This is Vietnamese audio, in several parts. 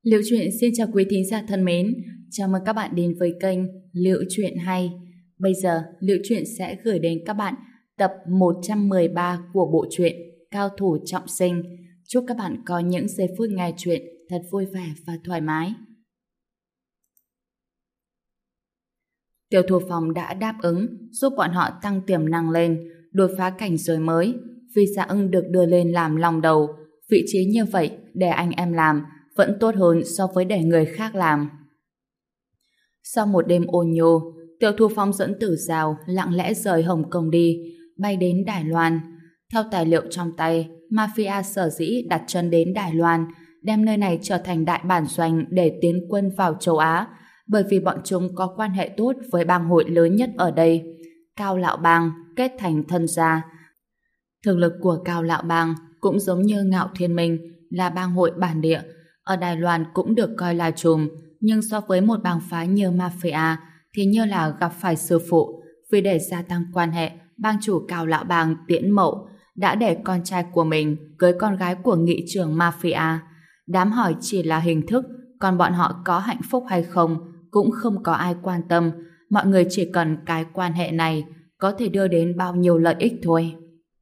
Liệu Chuyện xin chào quý thính giả thân mến, chào mừng các bạn đến với kênh Liệu Chuyện Hay. Bây giờ, Liệu Chuyện sẽ gửi đến các bạn tập 113 của bộ truyện Cao Thủ Trọng Sinh. Chúc các bạn có những giây phút nghe chuyện thật vui vẻ và thoải mái. Tiêu Thụ Phong đã đáp ứng giúp bọn họ tăng tiềm năng lên, đột phá cảnh giới mới. Vì Dạ Ưng được đưa lên làm lòng đầu, vị trí như vậy để anh em làm vẫn tốt hơn so với để người khác làm. Sau một đêm ôn nhô, Tiêu Thụ Phong dẫn Tử Giao lặng lẽ rời Hồng Kông đi, bay đến Đài Loan. Theo tài liệu trong tay, Mafia sở dĩ đặt chân đến Đài Loan, đem nơi này trở thành đại bản doanh để tiến quân vào châu Á, bởi vì bọn chúng có quan hệ tốt với bang hội lớn nhất ở đây, Cao Lạo Bang, kết thành thân gia. Thực lực của Cao Lạo Bang cũng giống như Ngạo Thiên Minh, là bang hội bản địa, ở Đài Loan cũng được coi là trùm, nhưng so với một bang phái như Mafia thì như là gặp phải sư phụ. Vì để gia tăng quan hệ, bang chủ Cao Lạo Bang Tiễn Mậu đã để con trai của mình cưới con gái của nghị trưởng Mafia. Đám hỏi chỉ là hình thức, còn bọn họ có hạnh phúc hay không cũng không có ai quan tâm. Mọi người chỉ cần cái quan hệ này có thể đưa đến bao nhiêu lợi ích thôi.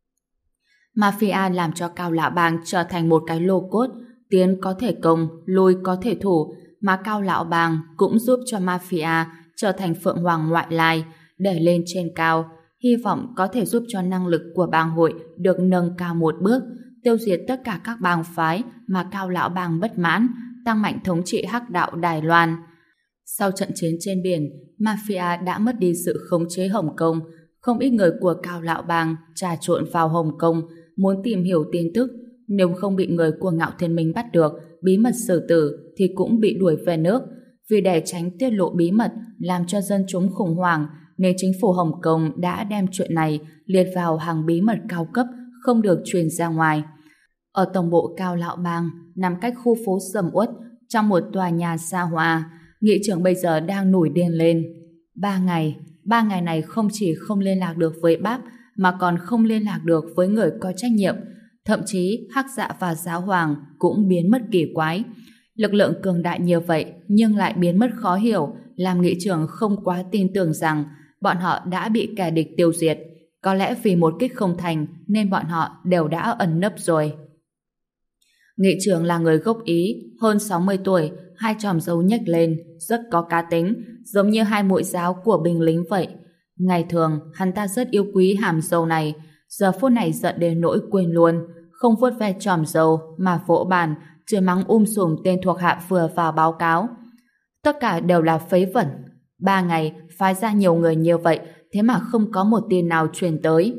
Mafia làm cho Cao Lạo Bang trở thành một cái lô cốt, tiến có thể công, lui có thể thủ, mà Cao Lạo Bang cũng giúp cho Mafia trở thành phượng hoàng ngoại lai, để lên trên cao, hy vọng có thể giúp cho năng lực của bang hội được nâng cao một bước, tiêu diệt tất cả các bang phái mà Cao Lạo Bang bất mãn, tăng mạnh thống trị hắc đạo Đài Loan. Sau trận chiến trên biển, Mafia đã mất đi sự khống chế Hồng Kông, không ít người của Cao Lạo Bang trà trộn vào Hồng Kông, muốn tìm hiểu tin tức. Nếu không bị người của Ngạo Thiên Minh bắt được, bí mật xử tử thì cũng bị đuổi về nước. Vì để tránh tiết lộ bí mật làm cho dân chúng khủng hoảng, nên chính phủ Hồng Kông đã đem chuyện này liệt vào hàng bí mật cao cấp, không được truyền ra ngoài. Ở tổng bộ Cao Lạo Bang, nằm cách khu phố sầm uất, trong một tòa nhà xa hoa, nghị trưởng bây giờ đang nổi điên lên. 3 ngày này không chỉ không liên lạc được với Báp, mà còn không liên lạc được với người có trách nhiệm. Thậm chí Hắc Dạ và Giáo Hoàng cũng biến mất kỳ quái. Lực lượng cường đại như vậy nhưng lại biến mất khó hiểu, làm nghị trưởng không quá tin tưởng rằng bọn họ đã bị kẻ địch tiêu diệt. Có lẽ vì một kích không thành nên bọn họ đều đã ẩn nấp rồi. Nghị trưởng là người gốc Ý, hơn 60 tuổi, hai chòm râu nhếch lên, rất có cá tính, giống như hai muội giáo của binh lính vậy. Ngày thường, hắn ta rất yêu quý hàm râu này, giờ phút này giận đến nỗi quên luôn, không vuốt ve chòm râu mà vỗ bàn, chửi mắng sùm tên thuộc hạ vừa vào báo cáo. Tất cả đều là phế vẩn. 3 ngày, phái ra nhiều người như vậy, thế mà không có một tin nào truyền tới.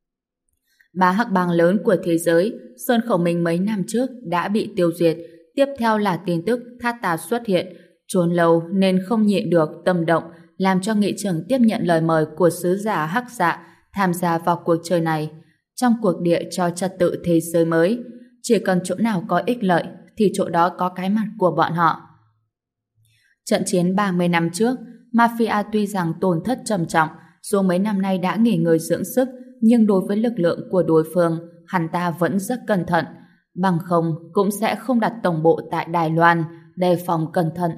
3 hắc bang lớn của thế giới, Sơn Khẩu Minh mấy năm trước đã bị tiêu diệt, tiếp theo là tin tức Thát Tà xuất hiện, trốn lâu nên không nhịn được tâm động, làm cho nghị trưởng tiếp nhận lời mời của sứ giả Hắc Dạ tham gia vào cuộc chơi này. Trong cuộc địa cho trật tự thế giới mới, chỉ cần chỗ nào có ích lợi thì chỗ đó có cái mặt của bọn họ. Trận chiến 30 năm trước, Mafia tuy rằng tổn thất trầm trọng, dù mấy năm nay đã nghỉ ngơi dưỡng sức, nhưng đối với lực lượng của đối phương, hắn ta vẫn rất cẩn thận. Bằng không, cũng sẽ không đặt tổng bộ tại Đài Loan, đề phòng cẩn thận.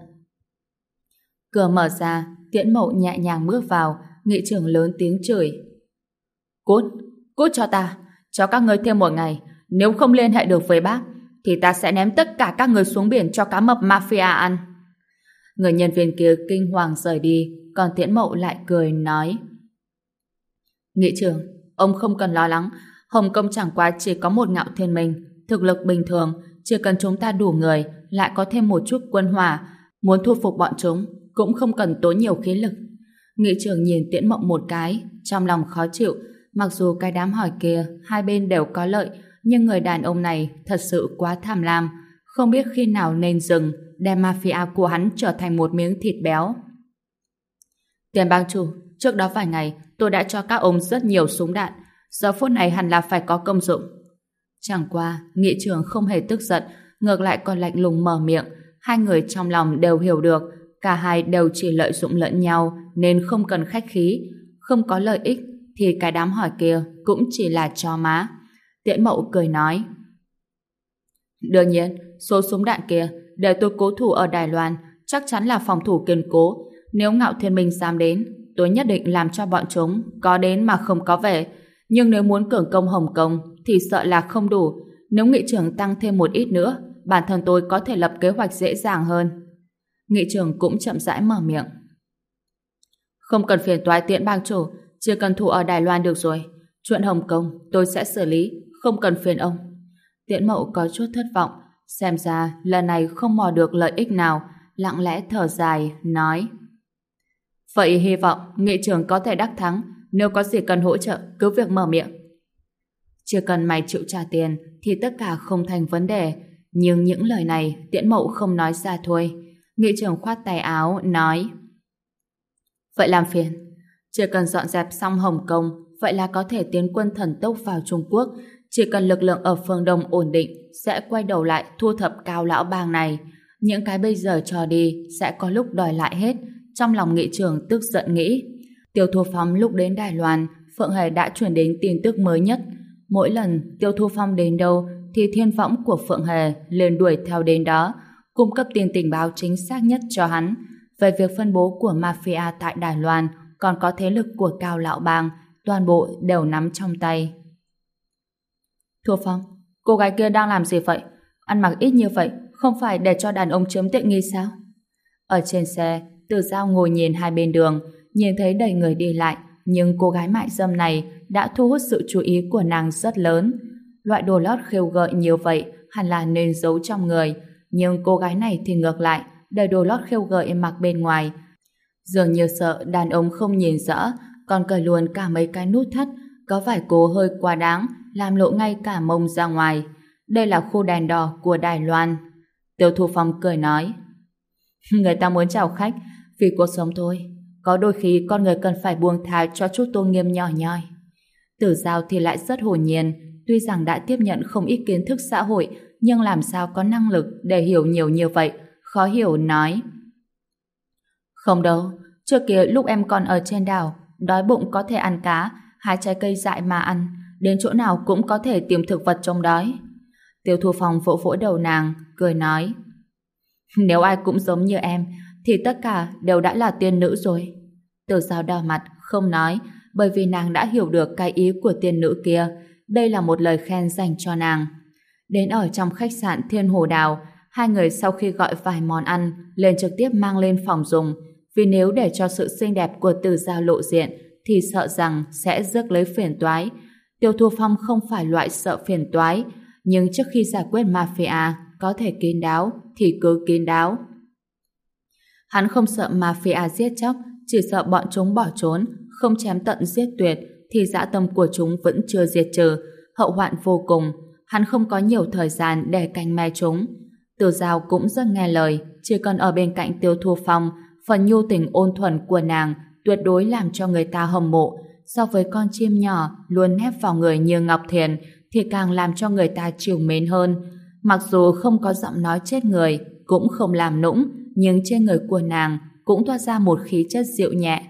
Cửa mở ra, Tiễn Mậu nhẹ nhàng bước vào, nghị trưởng lớn tiếng chửi. Cút cho ta, cho các ngươi thêm 1 ngày, nếu không liên hệ được với bác, thì ta sẽ ném tất cả các người xuống biển cho cá mập Mafia ăn. Người nhân viên kia kinh hoàng rời đi, còn Tiễn Mậu lại cười nói. Nghị trưởng, ông không cần lo lắng, Hồng Kông chẳng qua chỉ có một Ngạo Thiên Minh, thực lực bình thường, chỉ cần chúng ta đủ người, lại có thêm một chút quân hỏa, muốn thu phục bọn chúng, cũng không cần tốn nhiều khí lực. Nghị trưởng nhìn Tiễn Mộng một cái, trong lòng khó chịu, mặc dù cái đám hỏi kia hai bên đều có lợi, nhưng người đàn ông này thật sự quá tham lam, không biết khi nào nên dừng, đem Mafia của hắn trở thành một miếng thịt béo. Tiền bang chủ, trước đó vài ngày tôi đã cho các ông rất nhiều súng đạn, giờ phút này hẳn là phải có công dụng. Chẳng qua, nghị trưởng không hề tức giận, ngược lại còn lạnh lùng mở miệng. Hai người trong lòng đều hiểu được, cả hai đều chỉ lợi dụng lẫn nhau nên không cần khách khí. Không có lợi ích thì cái đám hỏi kia cũng chỉ là chó má. Tiễn Mậu cười nói. Đương nhiên, số súng đạn kia để tôi cố thủ ở Đài Loan, chắc chắn là phòng thủ kiên cố. Nếu Ngạo Thiên Minh dám đến, tôi nhất định làm cho bọn chúng có đến mà không có về. Nhưng nếu muốn cường công Hồng Kông thì sợ là không đủ. Nếu nghị trưởng tăng thêm một ít nữa, bản thân tôi có thể lập kế hoạch dễ dàng hơn. Nghị trưởng cũng chậm rãi mở miệng. Không cần phiền toái Tiễn bang chủ, chỉ cần thủ ở Đài Loan được rồi. Chuyện Hồng Kông tôi sẽ xử lý, không cần phiền ông. Tiễn Mậu có chút thất vọng, xem ra lần này không mò được lợi ích nào, lặng lẽ thở dài, nói: Vậy hy vọng nghị trưởng có thể đắc thắng, nếu có gì cần hỗ trợ, cứ việc mở miệng. Chưa cần mày chịu trả tiền thì tất cả không thành vấn đề, nhưng những lời này Tiễn Mậu không nói ra thôi. Nghị trưởng khoát tay áo, nói: Vậy làm phiền, chỉ cần dọn dẹp xong Hồng Kông, vậy là có thể tiến quân thần tốc vào Trung Quốc. Chỉ cần lực lượng ở phương Đông ổn định, sẽ quay đầu lại thu thập Cao lão bang này. Những cái bây giờ cho đi sẽ có lúc đòi lại hết. Trong lòng nghị trưởng tức giận nghĩ. Tiêu Thu Phong lúc đến Đài Loan, Phượng Hề đã truyền đến tin tức mới nhất. Mỗi lần Tiêu Thu Phong đến đâu thì thiên võng của Phượng Hề liền đuổi theo đến đó, cung cấp tin tình báo chính xác nhất cho hắn về việc phân bố của mafia tại Đài Loan, còn có thế lực của Cao lão bang, toàn bộ đều nắm trong tay. Thu Phong, cô gái kia đang làm gì vậy? Ăn mặc ít như vậy, không phải để cho đàn ông chiếm tiện nghi sao? Ở trên xe, Từ Giao ngồi nhìn hai bên đường, nhìn thấy đầy người đi lại, nhưng cô gái mại dâm này đã thu hút sự chú ý của nàng rất lớn. Loại đồ lót khêu gợi nhiều vậy hẳn là nên giấu trong người, nhưng cô gái này thì ngược lại, đầy đồ lót khêu gợi mặc bên ngoài. Dường như sợ đàn ông không nhìn rõ, còn cởi luôn cả mấy cái nút thắt, có vài cô hơi quá đáng, làm lộ ngay cả mông ra ngoài. Đây là khu đèn đỏ của Đài Loan. Tiêu Thu Phong cười nói: Người ta muốn chào khách vì cuộc sống thôi, có đôi khi con người cần phải buông tha cho chút tôn nghiêm nhỏ nhoi. Tử Giao thì lại rất hồn nhiên, tuy rằng đã tiếp nhận không ít kiến thức xã hội, nhưng làm sao có năng lực để hiểu nhiều như vậy, khó hiểu nói: Không đâu, trước kia lúc em còn ở trên đảo, đói bụng có thể ăn cá, hái trái cây dại mà ăn, đến chỗ nào cũng có thể tìm thực vật chống đói. Tiêu Thu Phong vỗ vỗ đầu nàng, cười nói: Nếu ai cũng giống như em, thì tất cả đều đã là tiên nữ rồi. Tử Giao đỏ mặt, không nói, bởi vì nàng đã hiểu được cái ý của tiên nữ kia. Đây là một lời khen dành cho nàng. Đến ở trong khách sạn Thiên Hồ Đào, hai người sau khi gọi vài món ăn, liền trực tiếp mang lên phòng dùng, vì nếu để cho sự xinh đẹp của Tử Giao lộ diện, thì sợ rằng sẽ rước lấy phiền toái. Tiêu Thu Phong không phải loại sợ phiền toái, nhưng trước khi giải quyết mafia có thể kín đáo thì cứ kín đáo. Hắn không sợ mafia giết chóc, chỉ sợ bọn chúng bỏ trốn, không chém tận giết tuyệt thì dã tâm của chúng vẫn chưa diệt trừ, hậu hoạn vô cùng. Hắn không có nhiều thời gian để canh me chúng. Từ Giao cũng rất nghe lời, chỉ cần ở bên cạnh Tiêu Thu Phong, phần nhu tình ôn thuần của nàng tuyệt đối làm cho người ta hâm mộ. So với con chim nhỏ luôn nép vào người như Ngọc Thiền thì càng làm cho người ta trìu mến hơn. Mặc dù không có giọng nói chết người, cũng không làm nũng, nhưng trên người của nàng cũng toát ra một khí chất dịu nhẹ.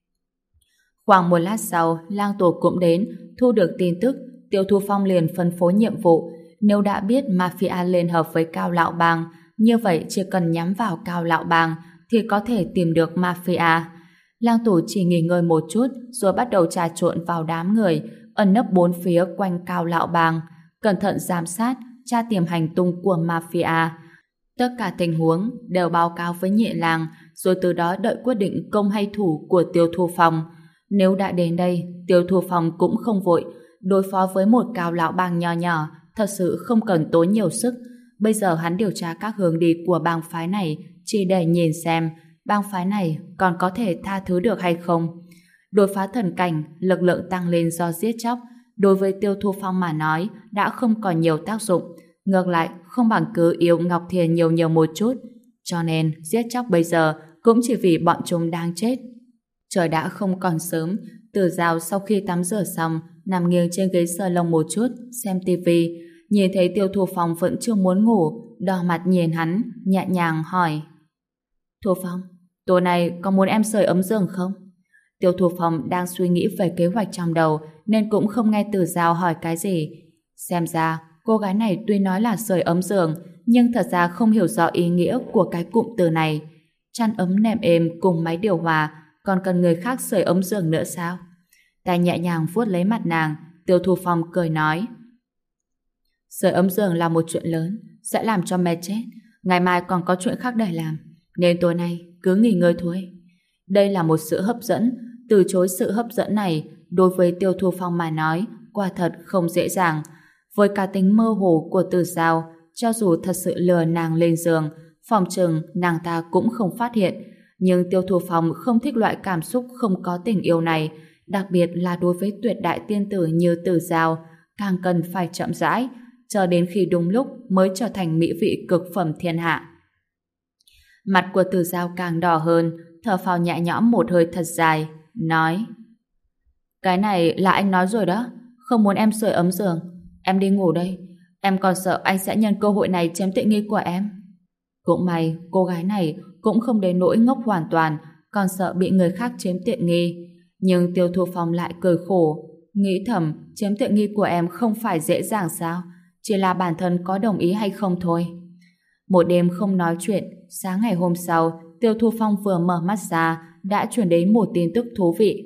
Khoảng một lát sau, Lang Tổ cũng đến, thu được tin tức, Tiêu Thu Phong liền phân phối nhiệm vụ. Nếu đã biết mafia liên hợp với Cao lão bang, như vậy chỉ cần nhắm vào Cao lão bang thì có thể tìm được mafia. Lang Tổ chỉ nghỉ ngơi một chút rồi bắt đầu trà trộn vào đám người, ẩn nấp bốn phía quanh Cao lão bang, cẩn thận giám sát, tra tìm hành tung của mafia. Tất cả tình huống đều báo cáo với Nhị Lang, rồi từ đó đợi quyết định công hay thủ của Tiêu Thu Phong. Nếu đã đến đây, Tiêu Thu Phong cũng không vội. Đối phó với một Cao lão bang nho nhỏ thật sự không cần tốn nhiều sức. Bây giờ hắn điều tra các hướng đi của bang phái này chỉ để nhìn xem bang phái này còn có thể tha thứ được hay không. Đột phá thần cảnh, lực lượng tăng lên do giết chóc, đối với Tiêu Thu Phong mà nói đã không còn nhiều tác dụng. Ngược lại, không bằng cứ yêu Ngọc Thiền nhiều một chút. Cho nên, giết chóc bây giờ cũng chỉ vì bọn chúng đang chết. Trời đã không còn sớm, Tử Giao sau khi tắm rửa xong, nằm nghiêng trên ghế salon một chút, xem tivi, nhìn thấy Tiêu Thu Phong vẫn chưa muốn ngủ, đỏ mặt nhìn hắn, nhẹ nhàng hỏi: Thu Phong, tối nay có muốn em sưởi ấm giường không? Tiêu Thu Phong đang suy nghĩ về kế hoạch trong đầu, nên cũng không nghe Tử Giao hỏi cái gì. Xem ra, cô gái này tuy nói là sưởi ấm giường, nhưng thật ra không hiểu rõ ý nghĩa của cái cụm từ này. Chăn ấm nệm êm cùng máy điều hòa, còn cần người khác sưởi ấm giường nữa sao? Tay nhẹ nhàng vuốt lấy mặt nàng, Tiêu Thu Phong cười nói: sưởi ấm giường là một chuyện lớn, sẽ làm cho mệt chết. Ngày mai còn có chuyện khác để làm, nên tối nay cứ nghỉ ngơi thôi. Đây là một sự hấp dẫn, từ chối sự hấp dẫn này đối với Tiêu Thu Phong mà nói quả thật không dễ dàng. Với cá tính mơ hồ của Từ Giao, cho dù thật sự lừa nàng lên giường, phòng chừng nàng ta cũng không phát hiện. Nhưng Tiêu Thu Phong không thích loại cảm xúc không có tình yêu này, đặc biệt là đối với tuyệt đại tiên tử như Từ Giao, càng cần phải chậm rãi, chờ đến khi đúng lúc mới trở thành mỹ vị cực phẩm thiên hạ. Mặt của Từ Giao càng đỏ hơn, thở phào nhẹ nhõm một hơi thật dài, nói: cái này là anh nói rồi đó, không muốn em sưởi ấm giường. Em đi ngủ đây, em còn sợ anh sẽ nhân cơ hội này chiếm tiện nghi của em. Cũng may cô gái này cũng không đến nỗi ngốc hoàn toàn, còn sợ bị người khác chiếm tiện nghi. Nhưng Tiêu Thu Phong lại cười khổ, nghĩ thầm chiếm tiện nghi của em không phải dễ dàng sao, chỉ là bản thân có đồng ý hay không thôi. Một đêm không nói chuyện, sáng ngày hôm sau, Tiêu Thu Phong vừa mở mắt ra đã truyền đến một tin tức thú vị.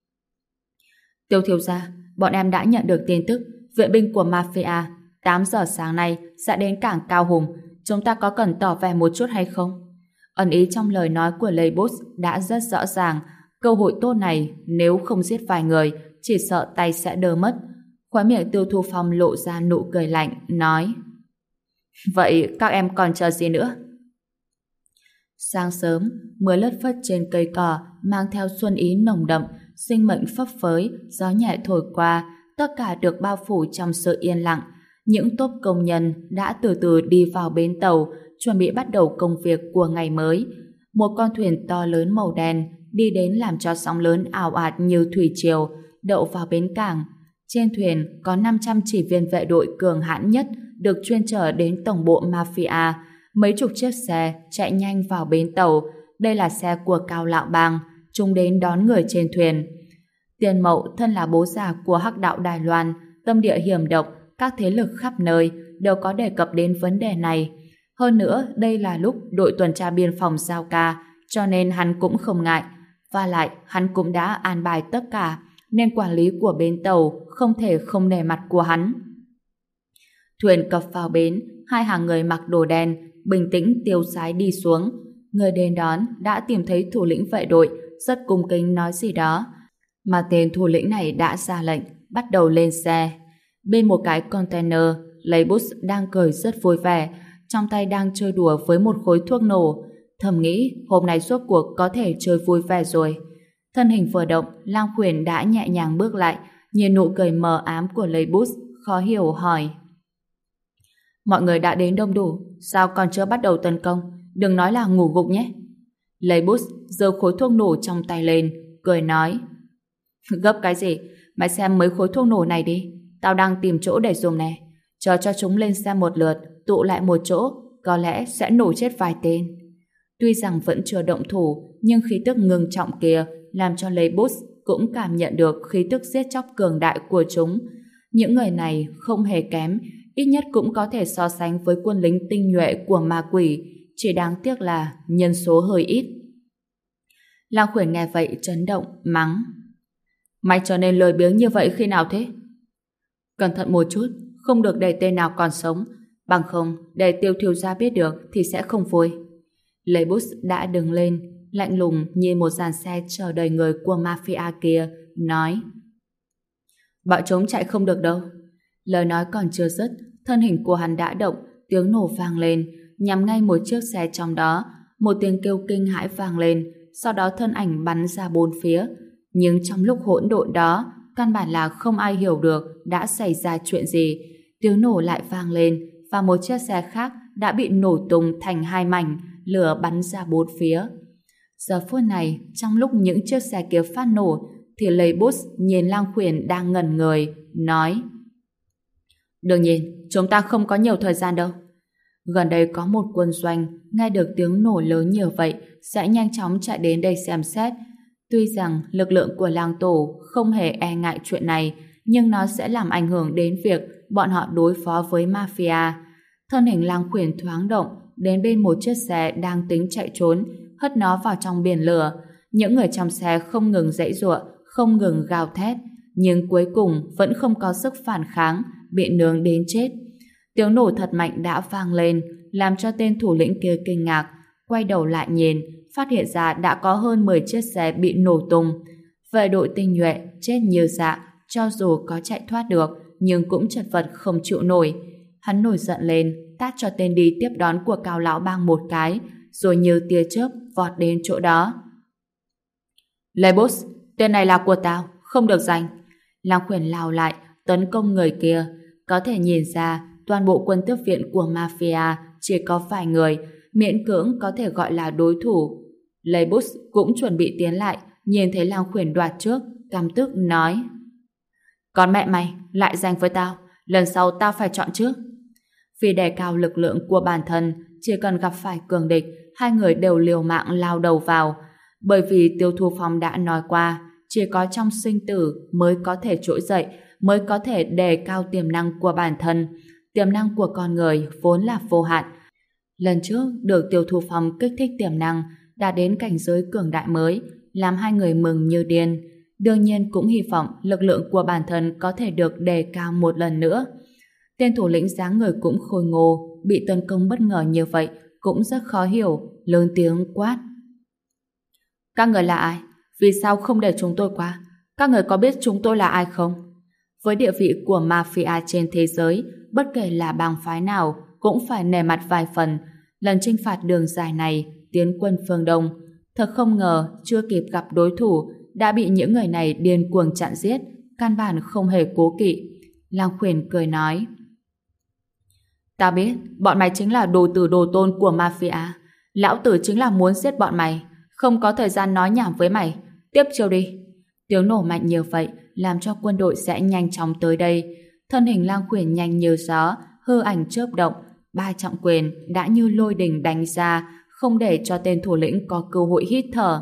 Tiêu thiếu gia, bọn em đã nhận được tin tức viện binh của Mafia 8 giờ sáng nay sẽ đến cảng Cao Hùng. Chúng ta có cần tỏ vẻ một chút hay không? Ẩn ý trong lời nói của Leibus đã rất rõ ràng. Cơ hội tốt này nếu không giết vài người chỉ sợ tay sẽ đơ mất. Khóe miệng Tiêu Thu Phong lộ ra nụ cười lạnh, nói: vậy các em còn chờ gì nữa? Sáng sớm, mưa lất phất trên cây cỏ mang theo xuân ý nồng đậm, sinh mệnh phấp phới, gió nhẹ thổi qua, tất cả được bao phủ trong sự yên lặng. Những tốp công nhân đã từ từ đi vào bến tàu, chuẩn bị bắt đầu công việc của ngày mới. Một con thuyền to lớn màu đen đi đến làm cho sóng lớn ào ạt như thủy triều, đậu vào bến cảng. Trên thuyền có 500 chỉ viên vệ đội cường hãn nhất được chuyên chở đến tổng bộ Mafia. Mấy chục chiếc xe chạy nhanh vào bến tàu. Đây là xe của Cao Lạo Bang, chúng đến đón người trên thuyền. Tiền Mậu thân là bố già của Hắc Đạo Đài Loan, tâm địa hiểm độc, các thế lực khắp nơi đều có đề cập đến vấn đề này. Hơn nữa, đây là lúc đội tuần tra biên phòng giao ca, cho nên hắn cũng không ngại. Và lại, hắn cũng đã an bài tất cả, nên quản lý của bến tàu không thể không nể mặt của hắn. Thuyền cập vào bến, hai hàng người mặc đồ đen bình tĩnh tiêu sái đi xuống. Người đến đón đã tìm thấy thủ lĩnh vệ đội, rất cung kính nói gì đó, mà tên thủ lĩnh này đã ra lệnh bắt đầu lên xe. Bên một cái container, Leibus đang cười rất vui vẻ, trong tay đang chơi đùa với một khối thuốc nổ. Thầm nghĩ hôm nay rốt cuộc có thể chơi vui vẻ rồi. Thân hình vừa động, Lang Khuyển đã nhẹ nhàng bước lại, nhìn nụ cười mờ ám của Leibus, khó hiểu hỏi: mọi người đã đến đông đủ, sao còn chưa bắt đầu tấn công? Đừng nói là ngủ gục nhé. Leibus giơ khối thuốc nổ trong tay lên, cười nói: gấp cái gì? Mày xem mấy khối thuốc nổ này đi, tao đang tìm chỗ để dùng nè. Chờ cho chúng lên xe một lượt, tụ lại một chỗ, có lẽ sẽ nổ chết vài tên. Tuy rằng vẫn chưa động thủ, nhưng khí tức ngưng trọng kia làm cho Leibus cũng cảm nhận được khí tức giết chóc cường đại của chúng. Những người này không hề kém, ít nhất cũng có thể so sánh với quân lính tinh nhuệ của ma quỷ, chỉ đáng tiếc là nhân số hơi ít. Lang Khuyển nghe vậy chấn động, mắng: mày trở nên lười biếng như vậy khi nào thế? Cẩn thận một chút, không được để tên nào còn sống, bằng không để Tiêu thiếu gia biết được thì sẽ không vui. Leibus đã đứng lên, lạnh lùng nhìn một dàn xe chờ đầy người của mafia kia, nói: bọn chúng chạy không được đâu. Lời nói còn chưa dứt, thân hình của hắn đã động, tiếng nổ vang lên, nhắm ngay một chiếc xe trong đó. Một tiếng kêu kinh hãi vang lên, sau đó thân ảnh bắn ra bốn phía. Nhưng trong lúc hỗn độn đó, căn bản là không ai hiểu được đã xảy ra chuyện gì. Tiếng nổ lại vang lên, và một chiếc xe khác đã bị nổ tung thành hai mảnh, lửa bắn ra bốn phía. Giờ phút này, trong lúc những chiếc xe kia phát nổ, thì Leibus nhìn Lang Khuyển đang ngẩn người, nói: đương nhiên, chúng ta không có nhiều thời gian đâu. Gần đây có một quân doanh, nghe được tiếng nổ lớn như vậy, sẽ nhanh chóng chạy đến đây xem xét. Tuy rằng lực lượng của Lang Tổ không hề e ngại chuyện này, nhưng nó sẽ làm ảnh hưởng đến việc bọn họ đối phó với Mafia. Thân hình Lang Khuyển thoáng động, đến bên một chiếc xe đang tính chạy trốn, hất nó vào trong biển lửa. Những người trong xe không ngừng giãy giụa, không ngừng gào thét, nhưng cuối cùng vẫn không có sức phản kháng, bị nướng đến chết. Tiếng nổ thật mạnh đã vang lên, làm cho tên thủ lĩnh kia kinh ngạc, quay đầu lại nhìn, phát hiện ra đã có hơn 10 chiếc xe bị nổ tung. Vệ đội tinh nhuệ chết như dạ, cho dù có chạy thoát được, nhưng cũng chật vật không chịu nổi. Hắn nổi giận lên, tát cho tên đi tiếp đón của Cao lão bang một cái, rồi như tia chớp vọt đến chỗ đó. Lebus, tên này là của tao, không được giành. Lang Khuyển lao lại, tấn công người kia. Có thể nhìn ra, toàn bộ quân tiếp viện của mafia chỉ có vài người, miễn cưỡng có thể gọi là đối thủ. Lebus cũng chuẩn bị tiến lại, nhìn thấy Lang Khuyển đoạt trước, căm tức nói: Còn mẹ mày, lại giành với tao, lần sau tao phải chọn trước. Vì đề cao lực lượng của bản thân, chỉ cần gặp phải cường địch, hai người đều liều mạng lao đầu vào. Bởi vì Tiêu Thu Phong đã nói qua, chỉ có trong sinh tử mới có thể trỗi dậy, mới có thể đề cao tiềm năng của bản thân. Tiềm năng của con người vốn là vô hạn. Lần trước được Tiêu Thu Phong kích thích tiềm năng, đã đến cảnh giới cường đại mới, làm hai người mừng như điên. Đương nhiên cũng hy vọng lực lượng của bản thân có thể được đề cao một lần nữa. Tên thủ lĩnh dáng người cũng khôi ngô, bị tấn công bất ngờ như vậy cũng rất khó hiểu, lớn tiếng quát: Các người là ai? Vì sao không để chúng tôi qua? Các người có biết chúng tôi là ai không? Với địa vị của mafia trên thế giới, bất kể là bang phái nào cũng phải nể mặt vài phần. Lần chinh phạt đường dài này, tiến quân phương Đông, thật không ngờ chưa kịp gặp đối thủ đã bị những người này điên cuồng chặn giết, căn bản không hề cố kỵ. Lang Khuyển cười nói: Ta biết, bọn mày chính là đồ tử đồ tôn của mafia. Lão tử chính là muốn giết bọn mày, không có thời gian nói nhảm với mày. Tiếp chiêu đi. Tiếng nổ mạnh như vậy làm cho quân đội sẽ nhanh chóng tới đây. Thân hình Lang Khuyển nhanh như gió, hư ảnh chớp động, ba trọng quyền đã như lôi đình đánh ra, không để cho tên thủ lĩnh có cơ hội hít thở.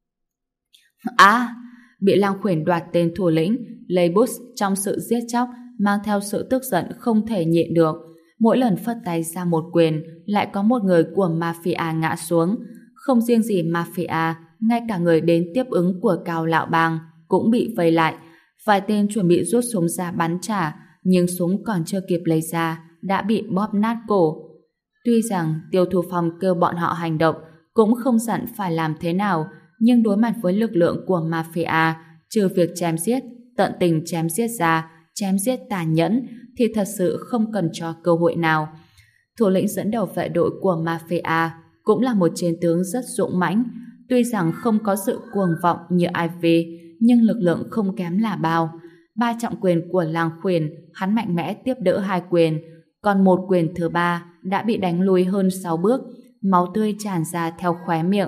Bị Lang Khuyển đoạt tên thủ lĩnh, Lebus trong sự giết chóc mang theo sự tức giận không thể nhịn được. Mỗi lần phất tay ra một quyền, lại có một người của mafia ngã xuống. Không riêng gì mafia, ngay cả người đến tiếp ứng của Cao lão bang cũng bị vây lại. Vài tên chuẩn bị rút súng ra bắn trả, nhưng súng còn chưa kịp lấy ra, đã bị bóp nát cổ. Tuy rằng Tiêu Thu Phong kêu bọn họ hành động, cũng không dặn phải làm thế nào, nhưng đối mặt với lực lượng của mafia, trừ việc chém giết, tận tình chém giết ra, chém giết tàn nhẫn, thì thật sự không cần cho cơ hội nào. Thủ lĩnh dẫn đầu vệ đội của mafia cũng là một chiến tướng rất dũng mãnh. Tuy rằng không có sự cuồng vọng như Ivy, nhưng lực lượng không kém là bao. Ba trọng quyền của Lang Khuyển, hắn mạnh mẽ tiếp đỡ hai quyền, còn một quyền thứ ba đã bị đánh lùi hơn 6 bước, máu tươi tràn ra theo khóe miệng.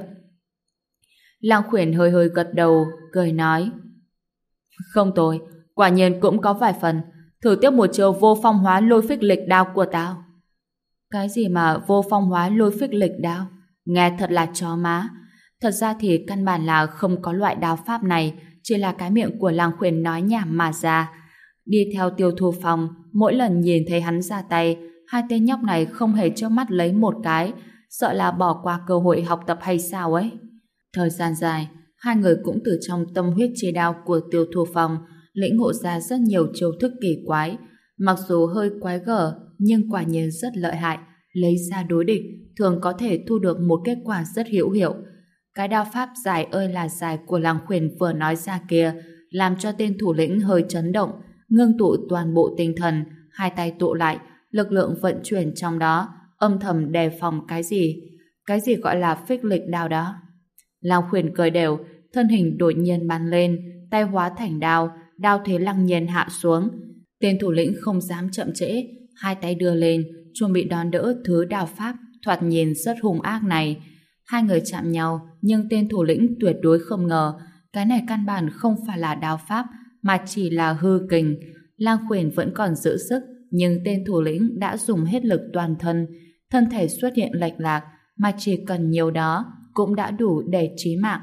Lang Khuyển hơi hơi gật đầu, cười nói: Không tồi, quả nhiên cũng có vài phần. Thử tiếp một chiều vô phong hóa lôi phích lịch đao của tao. Cái gì mà vô phong hóa lôi phích lịch đao? Nghe thật là chó má. Thật ra thì căn bản là không có loại đao pháp này, chỉ là cái miệng của Lang Khuyển nói nhảm mà ra. Đi theo Tiêu Thu Phong, mỗi lần nhìn thấy hắn ra tay, hai tên nhóc này không hề chớp mắt lấy một cái, sợ là bỏ qua cơ hội học tập hay sao ấy. Thời gian dài, hai người cũng từ trong tâm huyết chi đao của Tiêu Thu Phong lĩnh ngộ ra rất nhiều chiêu thức kỳ quái. Mặc dù hơi quái gở, nhưng quả nhiên rất lợi hại, lấy ra đối địch thường có thể thu được một kết quả rất hữu hiệu. Cái đao pháp dài ơi là dài của Lang Khuyển vừa nói ra kia làm cho tên thủ lĩnh hơi chấn động, ngưng tụ toàn bộ tinh thần, hai tay tụ lại, lực lượng vận chuyển trong đó, âm thầm đề phòng cái gì gọi là phích lịch đao đó. Lang Khuyển cười đều, thân hình đột nhiên bắn lên, tay hóa thành đao, đao thế lăng nhiên hạ xuống. Tên thủ lĩnh không dám chậm trễ, hai tay đưa lên, chuẩn bị đón đỡ thứ đao pháp thoạt nhìn rất hung ác này. Hai người chạm nhau, nhưng tên thủ lĩnh tuyệt đối không ngờ cái này căn bản không phải là đao pháp, mà chỉ là hư kình. Lang Khuyển vẫn còn giữ sức, nhưng tên thủ lĩnh đã dùng hết lực toàn thân, thân thể xuất hiện lệch lạc, mà chỉ cần nhiều đó cũng đã đủ để chí mạng.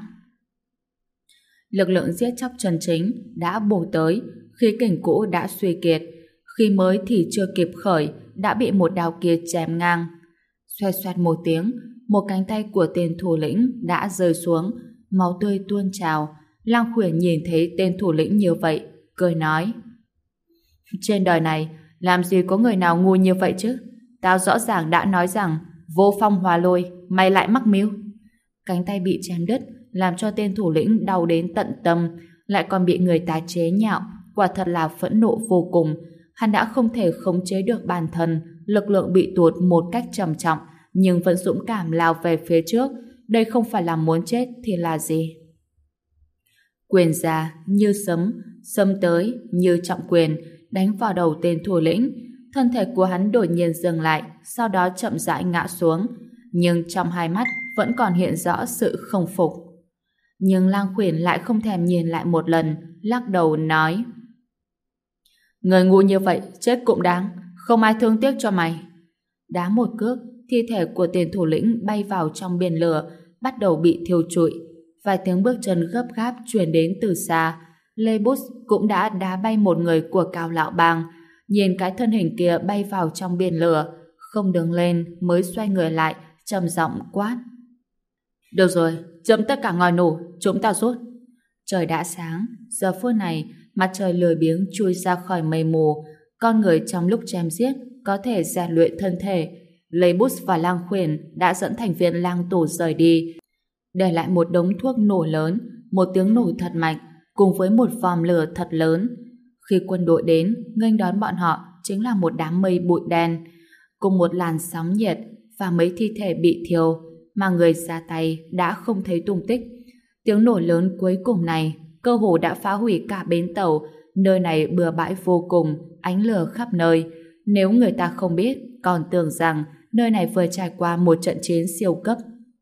Lực lượng giết chóc chân chính đã bổ tới, khí kình cũ đã suy kiệt. Khi mới thì chưa kịp khởi, đã bị một đao kia chém ngang. Xoẹt xoẹt một tiếng, một cánh tay của tên thủ lĩnh đã rơi xuống, máu tươi tuôn trào. Lang Khuyển nhìn thấy tên thủ lĩnh như vậy, cười nói: trên đời này, làm gì có người nào ngu như vậy chứ? Tao rõ ràng đã nói rằng vô phong hòa lôi, mày lại mắc mưu. Cánh tay bị chém đứt, làm cho tên thủ lĩnh đau đến tận tâm, lại còn bị người ta chế nhạo, quả thật là phẫn nộ vô cùng. Hắn đã không thể khống chế được bản thân, lực lượng bị tụt một cách trầm trọng, nhưng vẫn dũng cảm lao về phía trước. Đây không phải là muốn chết thì là gì? Quyền ra như sấm, sấm tới như trọng quyền, đánh vào đầu tên thủ lĩnh. Thân thể của hắn đột nhiên dừng lại, sau đó chậm rãi ngã xuống, nhưng trong hai mắt vẫn còn hiện rõ sự không phục. Nhưng Lang Khuyển lại không thèm nhìn lại một lần, lắc đầu nói: người ngu như vậy chết cũng đáng, không ai thương tiếc cho mày. Đá một cước, thi thể của tên thủ lĩnh bay vào trong biển lửa, bắt đầu bị thiêu trụi. Vài tiếng bước chân gấp gáp truyền đến từ xa. Lê Bút cũng đã đá bay một người của Cao Lão Bang. Nhìn cái thân hình kia bay vào trong biển lửa, không đứng lên mới xoay người lại, trầm giọng quát: được rồi, chấm tất cả ngòi nổ, chúng ta rút. Trời đã sáng, giờ phút này mặt trời lười biếng chui ra khỏi mây mù. Con người trong lúc chém giết có thể rèn luyện thân thể. Lê Bút và Lang Khuyển đã dẫn thành viên lang tù rời đi, để lại một đống thuốc nổ lớn, một tiếng nổ thật mạnh, cùng với một vòm lửa thật lớn. Khi quân đội đến, nghênh đón bọn họ chính là một đám mây bụi đen, cùng một làn sóng nhiệt và mấy thi thể bị thiêu, mà người ra tay đã không thấy tung tích. Tiếng nổ lớn cuối cùng này cơ hồ đã phá hủy cả bến tàu. Nơi này bừa bãi vô cùng, ánh lửa khắp nơi. Nếu người ta không biết, còn tưởng rằng nơi này vừa trải qua một trận chiến siêu cấp.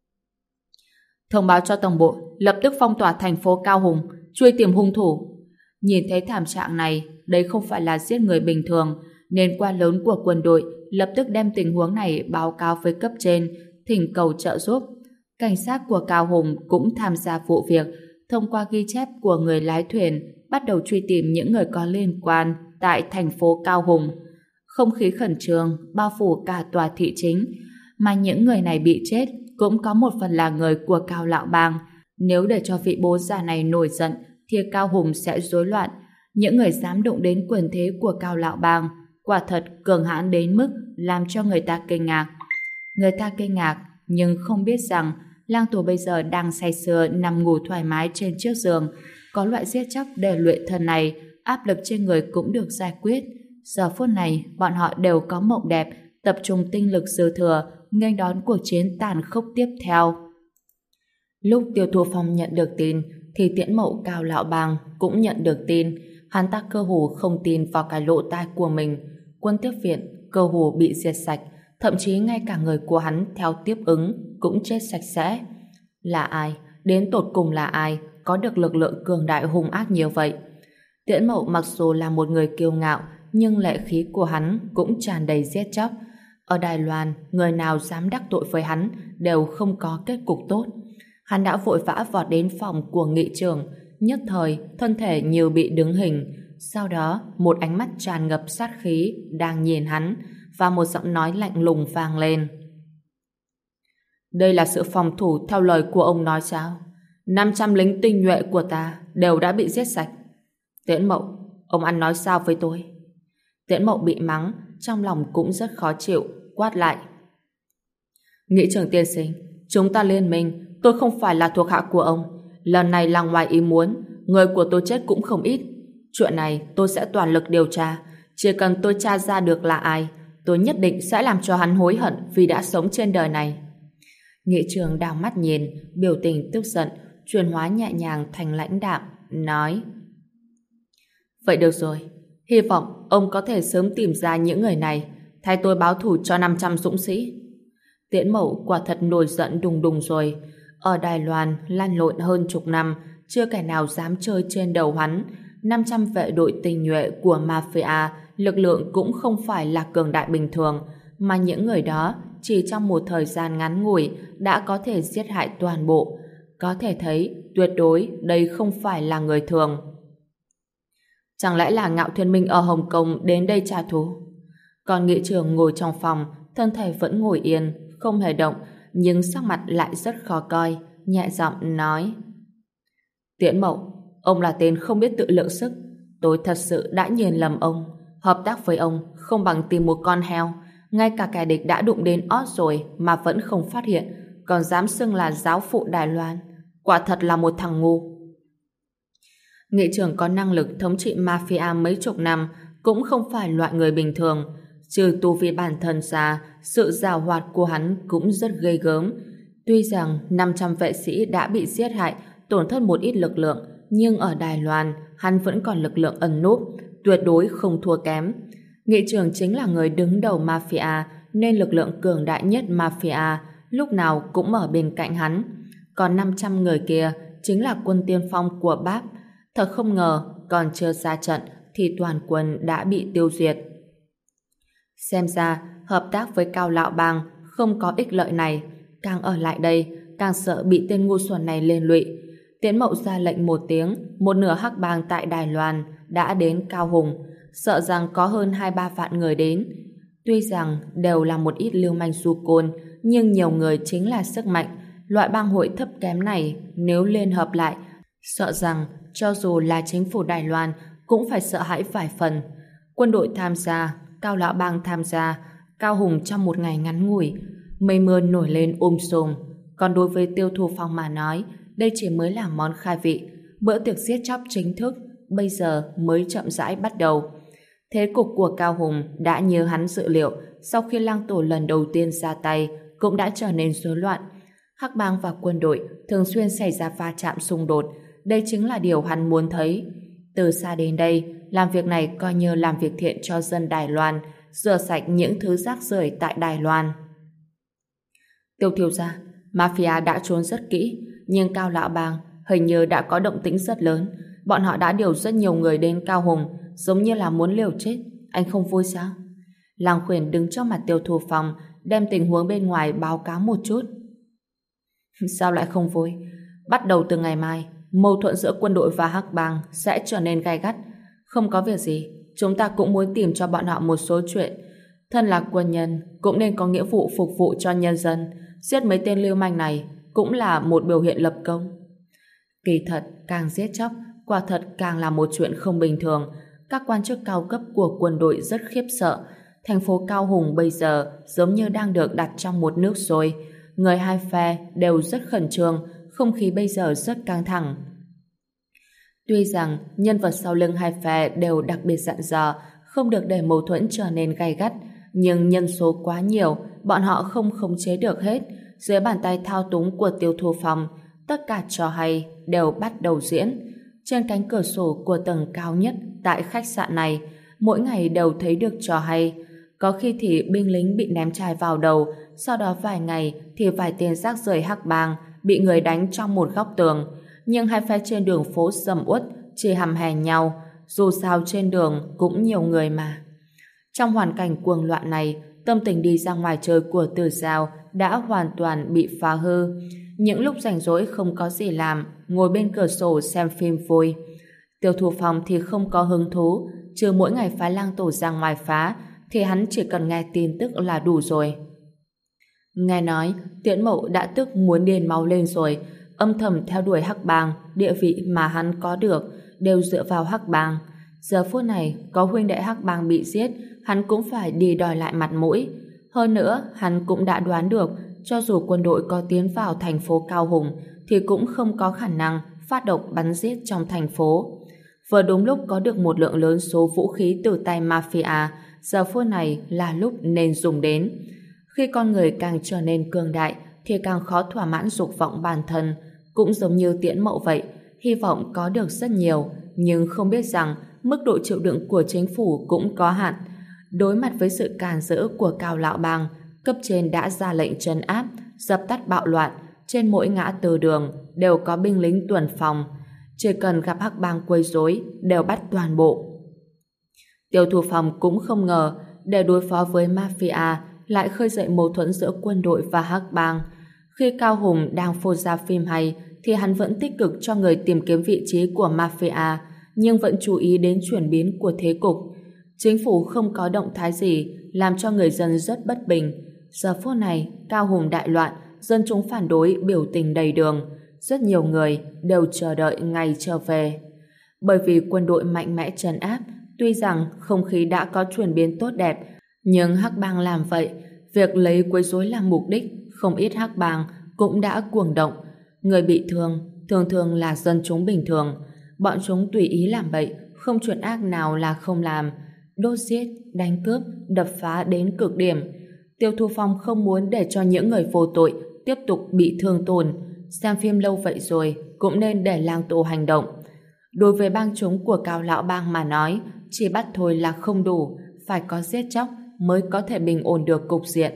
Thông báo cho tổng bộ lập tức phong tỏa thành phố Cao Hùng, truy tìm hung thủ. Nhìn thấy thảm trạng này, đây không phải là giết người bình thường, nên quan lớn của quân đội lập tức đem tình huống này báo cáo với cấp trên, thỉnh cầu trợ giúp. Cảnh sát của Cao Hùng cũng tham gia vụ việc, thông qua ghi chép của người lái thuyền, bắt đầu truy tìm những người có liên quan tại thành phố Cao Hùng. Không khí khẩn trương bao phủ cả tòa thị chính, mà những người này bị chết cũng có một phần là người của Cao Lão Bang. Nếu để cho vị bố già này nổi giận thì Cao Hùng sẽ rối loạn. Những người dám đụng đến quyền thế của Cao Lão Bang quả thật cường hãn đến mức làm cho người ta kinh ngạc. Người ta kinh ngạc nhưng không biết rằng lang tù bây giờ đang say sưa nằm ngủ thoải mái trên chiếc giường. Có loại giết chóc để luyện thân này, áp lực trên người cũng được giải quyết. Giờ phút này bọn họ đều có mộng đẹp, tập trung tinh lực dư thừa nghênh đón cuộc chiến tàn khốc tiếp theo. Lúc Tiêu Thu Phong nhận được tin thì Tiễn Mậu Cao Lão Bang cũng nhận được tin. Hắn ta cơ hồ không tin vào cái lỗ tai của mình. Quân tiếp viện cơ hồ bị diệt sạch, thậm chí ngay cả người của hắn theo tiếp ứng cũng chết sạch sẽ. Là ai? Đến tột cùng là ai có được lực lượng cường đại hung ác như vậy? Tiễn Mậu mặc dù là một người kiêu ngạo, nhưng lệ khí của hắn cũng tràn đầy giết chóc. Ở Đài Loan, người nào dám đắc tội với hắn đều không có kết cục tốt. Hắn đã vội vã vọt đến phòng của nghị trưởng, nhất thời thân thể như bị đứng hình. Sau đó, một ánh mắt tràn ngập sát khí đang nhìn hắn, và một giọng nói lạnh lùng vang lên. Đây là sự phòng thủ theo lời của ông nói sao? 500 lính tinh nhuệ của ta đều đã bị giết sạch. Tiễn Mậu, ông ăn nói sao với tôi? Tiễn Mậu bị mắng, trong lòng cũng rất khó chịu, quát lại. Nghị trưởng tiên sinh, chúng ta liên minh, tôi không phải là thuộc hạ của ông. Lần này là ngoài ý muốn, người của tôi chết cũng không ít. Chuyện này tôi sẽ toàn lực điều tra. Chỉ cần tôi tra ra được là ai, tôi nhất định sẽ làm cho hắn hối hận vì đã sống trên đời này. Nghị trưởng đảo mắt nhìn, biểu tình tức giận, chuyển hóa nhẹ nhàng thành lãnh đạm, nói: vậy được rồi, hy vọng ông có thể sớm tìm ra những người này, thay tôi báo thù cho 500 dũng sĩ. Tiễn Mậu quả thật nổi giận đùng đùng rồi. Ở Đài Loan lăn lộn hơn chục năm, chưa kẻ nào dám chơi trên đầu hắn. 500 vệ đội tinh nhuệ của mafia, lực lượng cũng không phải là cường đại bình thường, mà những người đó chỉ trong một thời gian ngắn ngủi đã có thể giết hại toàn bộ. Có thể thấy tuyệt đối đây không phải là người thường. Chẳng lẽ là Ngạo Thiên Minh ở Hồng Kông đến đây trả thù? Còn nghị trưởng ngồi trong phòng, thân thể vẫn ngồi yên, không hề động, nhưng sắc mặt lại rất khó coi, nhẹ giọng nói: Tiễn Mậu, ông là tên không biết tự lượng sức. Tôi thật sự đã nhìn lầm ông. Hợp tác với ông không bằng tìm một con heo. Ngay cả kẻ địch đã đụng đến ót rồi mà vẫn không phát hiện, còn dám xưng là giáo phụ Đài Loan. Quả thật là một thằng ngu. Nghị trưởng có năng lực thống trị mafia mấy chục năm, cũng không phải loại người bình thường. Trừ tu vi bản thân ra, sự giàu hoạt của hắn cũng rất ghê gớm. Tuy rằng 500 vệ sĩ đã bị giết hại, tổn thất một ít lực lượng, nhưng ở Đài Loan, hắn vẫn còn lực lượng ẩn núp, tuyệt đối không thua kém. Nghị trưởng chính là người đứng đầu mafia, nên lực lượng cường đại nhất mafia lúc nào cũng ở bên cạnh hắn. Còn 500 người kia chính là quân tiên phong của Báp. Thật không ngờ, còn chưa ra trận thì toàn quân đã bị tiêu diệt. Xem ra, hợp tác với Cao Lão Bang không có ích lợi này. Càng ở lại đây, càng sợ bị tên ngu xuẩn này liên lụy. Tiễn Mậu ra lệnh một tiếng, một nửa hắc bang tại Đài Loan đã đến Cao Hùng, sợ rằng có hơn 2-3 vạn người đến. Tuy rằng đều là một ít lưu manh du côn, nhưng nhiều người chính là sức mạnh. Loại bang hội thấp kém này nếu liên hợp lại, sợ rằng cho dù là chính phủ Đài Loan cũng phải sợ hãi vài phần. Quân đội tham gia, Cao Lão Bang tham gia, Cao Hùng trong một ngày ngắn ngủi, mây mưa nổi lên sùm. Còn đối với Tiêu Thu Phong mà nói, đây chỉ mới là món khai vị. Bữa tiệc giết chóc chính thức bây giờ mới chậm rãi bắt đầu. Thế cục của Cao Hùng đã như hắn dự liệu, sau khi Lang Tổ lần đầu tiên ra tay cũng đã trở nên rối loạn. Hắc bang và quân đội thường xuyên xảy ra va chạm xung đột. Đây chính là điều hắn muốn thấy. Từ xa đến đây, làm việc này coi như làm việc thiện cho dân Đài Loan, rửa sạch những thứ rác rưởi tại Đài Loan. Tiêu thiếu gia, mafia đã trốn rất kỹ, nhưng Cao Lão Bang hình như đã có động tĩnh rất lớn. Bọn họ đã điều rất nhiều người đến Cao Hùng, giống như là muốn liều chết. Anh không vui sao? Lăng Khuyển đứng trong mặt Tiêu Thu Phong, đem tình huống bên ngoài báo cáo một chút. Sao lại không vui? Bắt đầu từ ngày mai, mâu thuẫn giữa quân đội và hắc bang sẽ trở nên gay gắt. Không có việc gì, chúng ta cũng muốn tìm cho bọn họ một số chuyện. Thân là quân nhân, cũng nên có nghĩa vụ phục vụ cho nhân dân. Giết mấy tên lưu manh này cũng là một biểu hiện lập công. Kỳ thật, càng giết chóc, quả thật càng là một chuyện không bình thường. Các quan chức cao cấp của quân đội rất khiếp sợ. Thành phố Cao Hùng bây giờ giống như đang được đặt trong một nước sôi. Người hai phe đều rất khẩn trương, không khí bây giờ rất căng thẳng. Tuy rằng nhân vật sau lưng hai phe đều đặc biệt dặn dò không được để mâu thuẫn trở nên gay gắt, nhưng nhân số quá nhiều, bọn họ không khống chế được hết. Dưới bàn tay thao túng của Tiêu Thu Phong, tất cả trò hay đều bắt đầu diễn. Trên cánh cửa sổ của tầng cao nhất tại khách sạn này, mỗi ngày đều thấy được trò hay. Có khi thì binh lính bị ném chai vào đầu, sau đó vài ngày thì vài tên rác rưởi hắc bang bị người đánh trong một góc tường. Nhưng hai phe trên đường phố sầm uất chỉ hăm hè nhau, dù sao trên đường cũng nhiều người mà. Trong hoàn cảnh cuồng loạn này, tâm tình đi ra ngoài chơi của Từ Giao đã hoàn toàn bị phá hư. Những lúc rảnh rỗi không có gì làm, ngồi bên cửa sổ xem phim vui. Tiêu Thu Phong thì không có hứng thú, trừ mỗi ngày phái Lang Tổ ra ngoài phá, thì hắn chỉ cần nghe tin tức là đủ rồi. Nghe nói, Tiễn Mậu đã tức muốn điên máu lên rồi, âm thầm theo đuổi hắc bang, địa vị mà hắn có được đều dựa vào hắc bang. Giờ phút này, có huynh đệ hắc bang bị giết, hắn cũng phải đi đòi lại mặt mũi. Hơn nữa, hắn cũng đã đoán được, cho dù quân đội có tiến vào thành phố Cao Hùng, thì cũng không có khả năng phát động bắn giết trong thành phố. Vừa đúng lúc có được một lượng lớn số vũ khí từ tay mafia, giờ phút này là lúc nên dùng đến. Khi con người càng trở nên cường đại, thì càng khó thỏa mãn dục vọng bản thân. Cũng giống như Tiễn Mậu vậy, hy vọng có được rất nhiều, nhưng không biết rằng mức độ chịu đựng của chính phủ cũng có hạn. Đối mặt với sự càn rỡ của Cao Lão Bang, cấp trên đã ra lệnh trấn áp, dập tắt bạo loạn. Trên mỗi ngã tư đường đều có binh lính tuần phòng. Chỉ cần gặp hắc bang quấy rối đều bắt toàn bộ. Tiêu Thu Phong cũng không ngờ để đối phó với mafia lại khơi dậy mâu thuẫn giữa quân đội và hắc bang. Khi Cao Hùng đang phô ra phim hay thì hắn vẫn tích cực cho người tìm kiếm vị trí của mafia, nhưng vẫn chú ý đến chuyển biến của thế cục. Chính phủ không có động thái gì, làm cho người dân rất bất bình. Giờ phút này, Cao Hùng đại loạn, dân chúng phản đối biểu tình đầy đường. Rất nhiều người đều chờ đợi ngày trở về. Bởi vì quân đội mạnh mẽ trấn áp, tuy rằng không khí đã có chuyển biến tốt đẹp, nhưng hắc bang làm vậy, việc lấy quấy rối làm mục đích, không ít hắc bang cũng đã cuồng động. Người bị thương thường thường là dân chúng bình thường. Bọn chúng tùy ý làm bậy, không chuyện ác nào là không làm. Đốt giết, đánh cướp, đập phá đến cực điểm. Tiêu Thu Phong không muốn để cho những người vô tội tiếp tục bị thương tổn. Xem phim lâu vậy rồi, cũng nên để lang tổ hành động. Đối với bang chúng của Cao Lão Bang mà nói, chỉ bắt thôi là không đủ, phải có giết chóc mới có thể bình ổn được cục diện.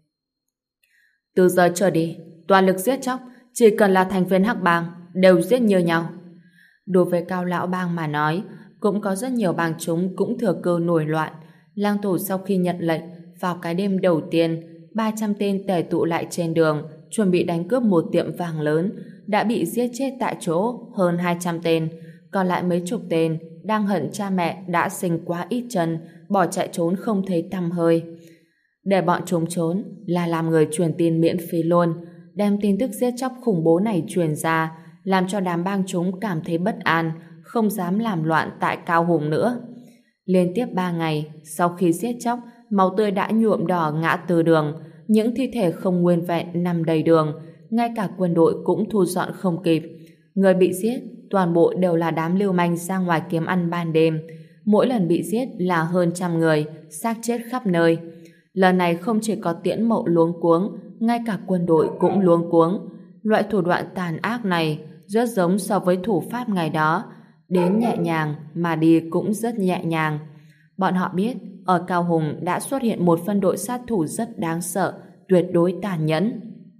Từ giờ trở đi, toàn lực giết chóc, chỉ cần là thành viên hắc bang đều giết như nhau. Đối với Cao Lão Bang mà nói, cũng có rất nhiều bang chúng cũng thừa cơ nổi loạn. Lang tổ sau khi nhận lệnh, vào cái đêm đầu tiên, 300 tên tề tụ lại trên đường, chuẩn bị đánh cướp một tiệm vàng lớn, đã bị giết chết tại chỗ hơn 200 tên, còn lại mấy chục tên đang hận cha mẹ đã sinh quá ít chân, bỏ chạy trốn không thấy tăm hơi. Để bọn chúng trốn là làm người truyền tin miễn phí luôn, đem tin tức giết chóc khủng bố này truyền ra, làm cho đám bang chúng cảm thấy bất an, không dám làm loạn tại Cao Hùng nữa. Liên tiếp 3 ngày sau khi giết chóc, máu tươi đã nhuộm đỏ ngã tư đường, những thi thể không nguyên vẹn nằm đầy đường, ngay cả quân đội cũng thu dọn không kịp. Người bị giết toàn bộ đều là đám lưu manh ra ngoài kiếm ăn ban đêm. Mỗi lần bị giết là hơn 100 người, xác chết khắp nơi. Lần này không chỉ có Tiễn Mậu luống cuống, ngay cả quân đội cũng luống cuống. Loại thủ đoạn tàn ác này rất giống so với thủ pháp ngày đó. Đến nhẹ nhàng mà đi cũng rất nhẹ nhàng. Bọn họ biết ở Cao Hùng đã xuất hiện một phân đội sát thủ rất đáng sợ, tuyệt đối tàn nhẫn.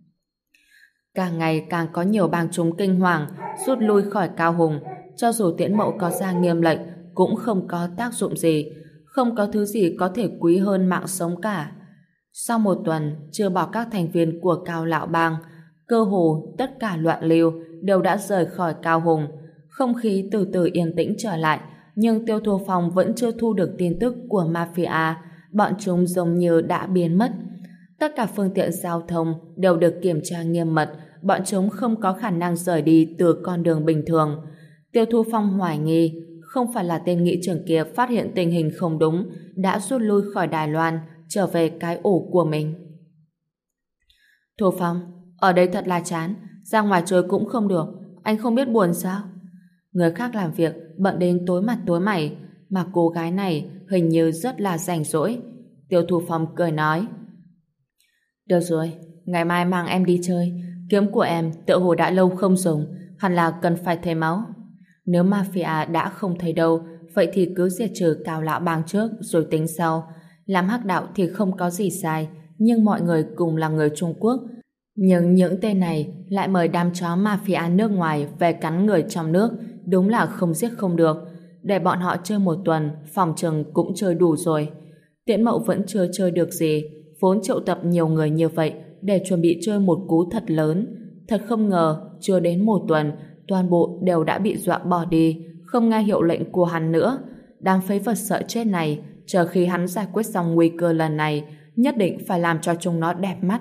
Càng ngày càng có nhiều bang chúng kinh hoàng rút lui khỏi Cao Hùng. Cho dù Tiễn Mậu có ra nghiêm lệnh cũng không có tác dụng gì. Không có thứ gì có thể quý hơn mạng sống cả. Sau một tuần chưa bỏ các thành viên của Cao Lão Bang, cơ hồ tất cả loạn lưu đều đã rời khỏi Cao Hùng. Không khí từ từ yên tĩnh trở lại, nhưng Tiêu Thu Phong vẫn chưa thu được tin tức của mafia. Bọn chúng giống như đã biến mất. Tất cả phương tiện giao thông đều được kiểm tra nghiêm mật, bọn chúng không có khả năng rời đi từ con đường bình thường. Tiêu Thu Phong hoài nghi không phải là tên nghị trưởng kia phát hiện tình hình không đúng, đã rút lui khỏi Đài Loan, trở về cái ổ của mình. Thu Phong, ở đây thật là chán, ra ngoài chơi cũng không được, anh không biết buồn sao? Người khác làm việc bận đến tối mặt tối mày, mà cô gái này hình như rất là rảnh rỗi. Tiêu Thu Phong cười nói, được rồi, ngày mai mang em đi chơi, kiếm của em tựa hồ đã lâu không dùng, hẳn là cần phải thay máu. Nếu mafia đã không thấy đâu, vậy thì cứ diệt trừ Cao Lão Bang trước rồi tính sau. Làm hắc đạo thì không có gì sai, nhưng mọi người cùng là người Trung Quốc. Nhưng những tên này lại mời đám chó mafia nước ngoài về cắn người trong nước, đúng là không giết không được. Để bọn họ chơi một tuần, phòng chừng cũng chơi đủ rồi. Tiễn Mậu vẫn chưa chơi được gì, vốn triệu tập nhiều người như vậy để chuẩn bị chơi một cú thật lớn. Thật không ngờ, chưa đến một tuần, toàn bộ đều đã bị dọa bỏ đi, không nghe hiệu lệnh của hắn nữa. Đám phế vật sợ chết này, chờ khi hắn giải quyết xong nguy cơ lần này, nhất định phải làm cho chúng nó đẹp mắt.